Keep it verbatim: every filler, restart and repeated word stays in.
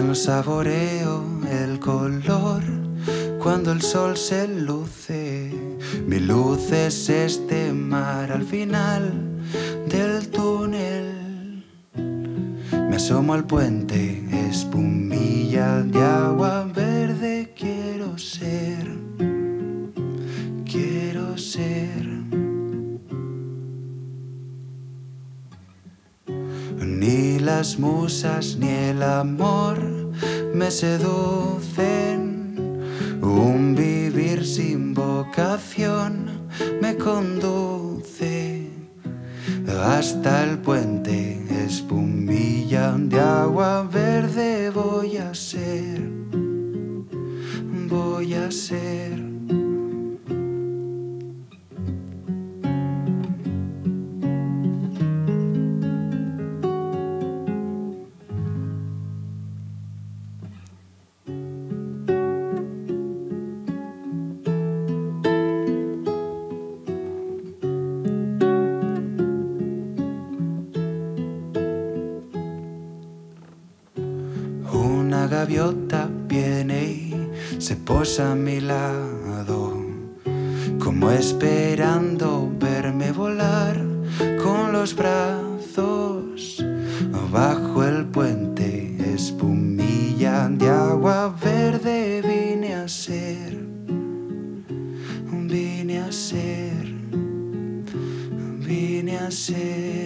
Saboreo el color cuando el sol se luce. Mi luz es este mar al final del túnel. Me asomo al puente, espumilla de agua verde. Quiero ser, quiero ser. Ni las musas ni el amor me seducen. Un vivir sin vocación me conduce hasta el puente, espumilla de agua verde. Voy a ser, voy a ser. Una gaviota viene y se posa a mi lado, como esperando verme volar con los brazos bajo el puente, espumilla de agua verde. Vine a ser, vine a ser, vine a ser.